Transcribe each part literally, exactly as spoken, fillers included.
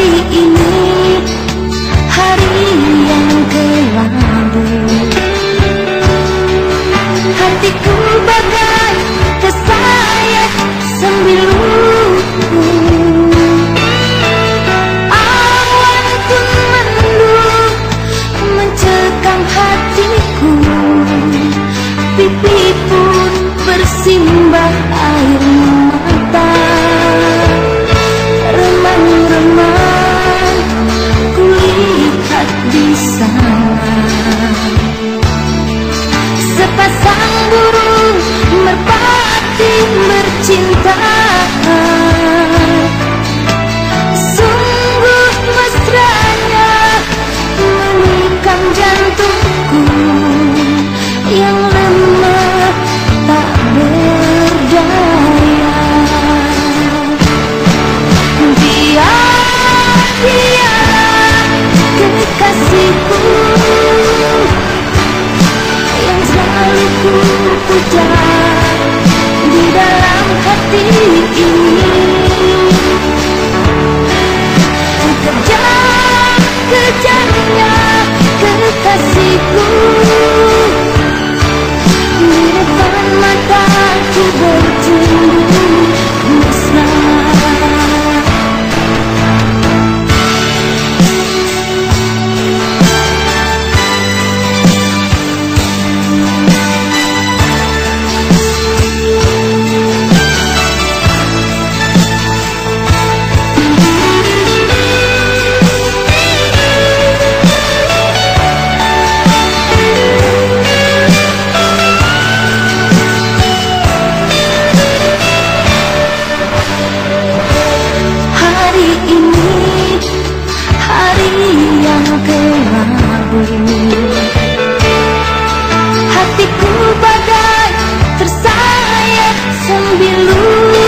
hari ini hari yang kelabu. Hatiku bagai tersayat sembilu. Awan pun mendung mencekam hatiku. Pipi pun bersimbah air mata. Remang-remang kulihat di sana sepasang burung merpati bercinta. Sungguh mesranya menikam jantungku yang lemah tak berdaya. Dia, dialah kekasihku yang selalu ku puja di dalam hati ini. Kejam-kejamnya kekasihku di depan mataku bertumbuh mesra. Hatiku bagai tersayat sembilu.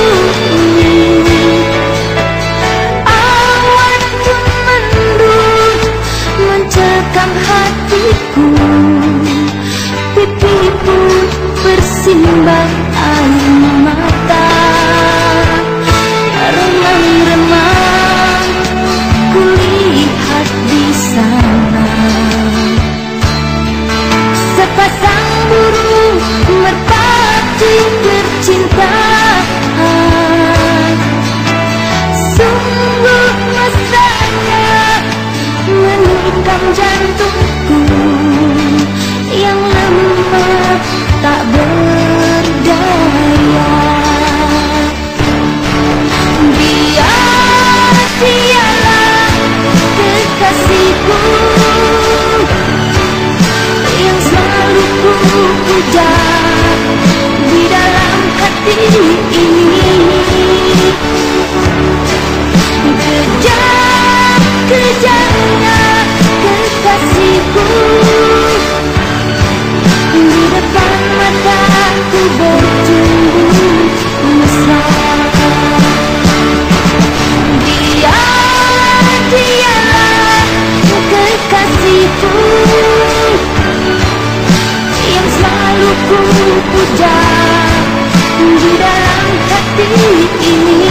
Awan pun mendung mencekam hatiku. Pipi pun bersimbah air mata. Remang-remang kulihat di sana sepasang burung merpati bercinta. Sungguh mesranya menikam jantungku yang lemah tak berdaya. Dia, dialah kekasihku yang selalu ku puja di dalam hati ini. Kejam-kejamnya kekasihku di depan mataku bertumbuh mesra. Dia, dialah kekasihku yang selalu ku puja di dalam hati ini.